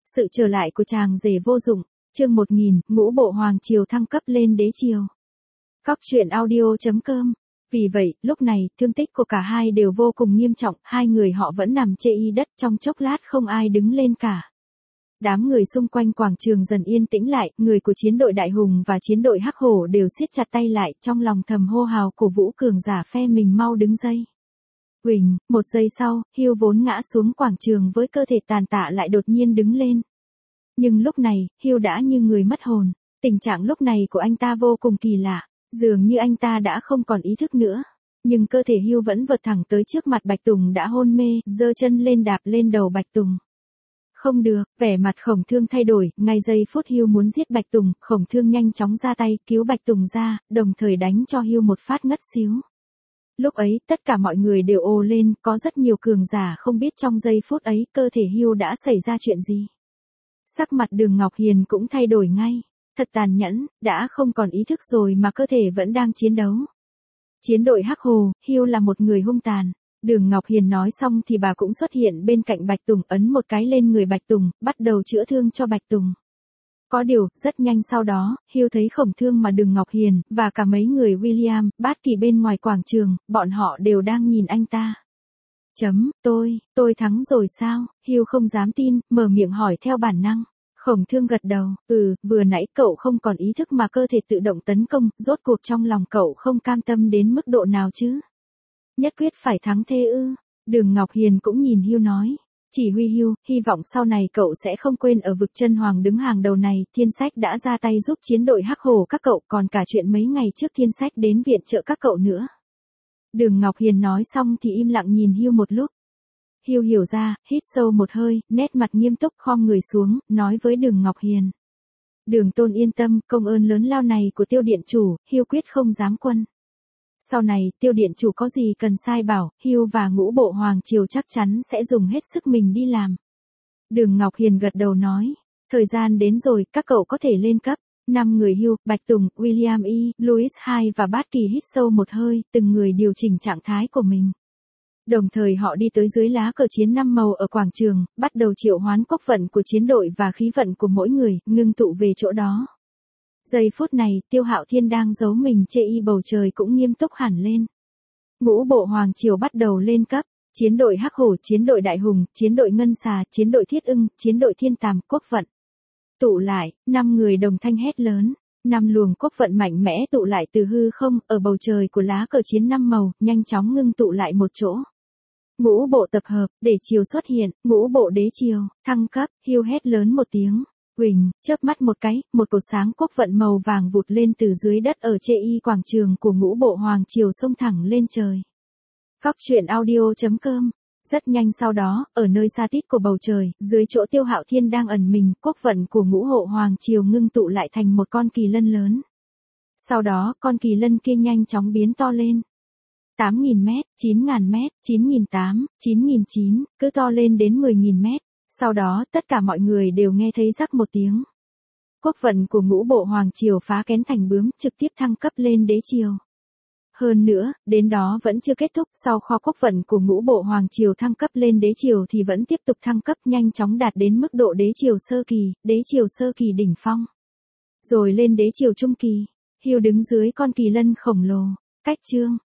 Sự trở lại của chàng rể vô dụng, chương 1000, ngũ bộ hoàng triều thăng cấp lên đế triều. Cóc truyện audio.com. Vì vậy, lúc này, thương tích của cả hai đều vô cùng nghiêm trọng, hai người họ vẫn nằm chê y đất trong chốc lát không ai đứng lên cả. Đám người xung quanh quảng trường dần yên tĩnh lại, người của chiến đội Đại Hùng và chiến đội Hắc Hổ đều siết chặt tay lại, trong lòng thầm hô hào cổ vũ cường giả phe mình mau đứng dậy. Huỳnh, một giây sau, Hưu vốn ngã xuống quảng trường với cơ thể tàn tạ lại đột nhiên đứng lên. Nhưng lúc này, Hưu đã như người mất hồn, tình trạng lúc này của anh ta vô cùng kỳ lạ, dường như anh ta đã không còn ý thức nữa. Nhưng cơ thể Hưu vẫn vượt thẳng tới trước mặt Bạch Tùng đã hôn mê, giơ chân lên đạp lên đầu Bạch Tùng. Không được, vẻ mặt Khổng Thương thay đổi, ngay giây phút Hưu muốn giết Bạch Tùng, Khổng Thương nhanh chóng ra tay, cứu Bạch Tùng ra, đồng thời đánh cho Hưu một phát ngất xíu. Lúc ấy, tất cả mọi người đều ồ lên, có rất nhiều cường giả không biết trong giây phút ấy, cơ thể Hưu đã xảy ra chuyện gì. Sắc mặt Đường Ngọc Hiền cũng thay đổi ngay, thật tàn nhẫn, đã không còn ý thức rồi mà cơ thể vẫn đang chiến đấu. Chiến đội Hắc Hồ, Hưu là một người hung tàn. Đường Ngọc Hiền nói xong thì bà cũng xuất hiện bên cạnh Bạch Tùng, ấn một cái lên người Bạch Tùng, bắt đầu chữa thương cho Bạch Tùng. Có điều, rất nhanh sau đó, Hưu thấy Khổng Thương mà Đường Ngọc Hiền, và cả mấy người William, Bát Kỳ bên ngoài quảng trường, bọn họ đều đang nhìn anh ta. Tôi thắng rồi sao? Hưu không dám tin, mở miệng hỏi theo bản năng. Khổng Thương gật đầu, vừa nãy cậu không còn ý thức mà cơ thể tự động tấn công, rốt cuộc trong lòng cậu không cam tâm đến mức độ nào chứ? Nhất quyết phải thắng thế ư? Đường Ngọc Hiền cũng nhìn Hưu nói. Chỉ huy Hưu, hy vọng sau này cậu sẽ không quên ở vực chân hoàng đứng hàng đầu này, Thiên Sách đã ra tay giúp chiến đội Hắc Hổ các cậu, còn cả chuyện mấy ngày trước Thiên Sách đến viện trợ các cậu nữa. Đường Ngọc Hiền nói xong thì im lặng nhìn Hưu một lúc. Hưu hiểu ra, hít sâu một hơi, nét mặt nghiêm túc khom người xuống, nói với Đường Ngọc Hiền. Đường Tôn yên tâm, công ơn lớn lao này của Tiêu điện chủ, Hưu quyết không dám quên. Sau này, Tiêu điện chủ có gì cần sai bảo, Hưu và ngũ bộ hoàng triều chắc chắn sẽ dùng hết sức mình đi làm. Đường Ngọc Hiền gật đầu nói, thời gian đến rồi, các cậu có thể lên cấp. 5 người Hưu, Bạch Tùng, William E, Louis II và Bát Kỳ hít sâu một hơi, từng người điều chỉnh trạng thái của mình. Đồng thời họ đi tới dưới lá cờ chiến 5 màu ở quảng trường, bắt đầu triệu hoán quốc vận của chiến đội và khí vận của mỗi người, ngưng tụ về chỗ đó. Giây phút này, Tiêu Hạo Thiên đang giấu mình chê y bầu trời cũng nghiêm túc hẳn lên. Ngũ bộ hoàng triều bắt đầu lên cấp, chiến đội Hắc Hổ, chiến đội Đại Hùng, chiến đội Ngân Xà, chiến đội Thiết Ưng, chiến đội Thiên Tàm, quốc vận. Tụ lại, 5 người đồng thanh hét lớn, 5 luồng quốc vận mạnh mẽ tụ lại từ hư không, ở bầu trời của lá cờ chiến 5 màu, nhanh chóng ngưng tụ lại một chỗ. Ngũ bộ tập hợp, để triều xuất hiện, ngũ bộ đế triều, thăng cấp, Hưu hét lớn một tiếng. Huỳnh, chớp mắt một cái, một cột sáng quốc vận màu vàng vụt lên từ dưới đất ở chê y quảng trường của ngũ bộ hoàng triều xông thẳng lên trời. Cóc truyện audio.com. Rất nhanh sau đó, ở nơi xa tít của bầu trời, dưới chỗ Tiêu Hạo Thiên đang ẩn mình, quốc vận của ngũ hộ hoàng triều ngưng tụ lại thành một con kỳ lân lớn. Sau đó, con kỳ lân kia nhanh chóng biến to lên. 8.000 mét, 9.000 mét, 9.800, 9.900, cứ to lên đến 10.000 mét. Sau đó, tất cả mọi người đều nghe thấy rắc một tiếng. Quốc vận của ngũ bộ hoàng triều phá kén thành bướm, trực tiếp thăng cấp lên đế triều. Hơn nữa, đến đó vẫn chưa kết thúc, sau kho quốc vận của ngũ bộ hoàng triều thăng cấp lên đế triều thì vẫn tiếp tục thăng cấp nhanh chóng đạt đến mức độ đế triều sơ kỳ đỉnh phong. Rồi lên đế triều trung kỳ, Hưu đứng dưới con kỳ lân khổng lồ, cách chương.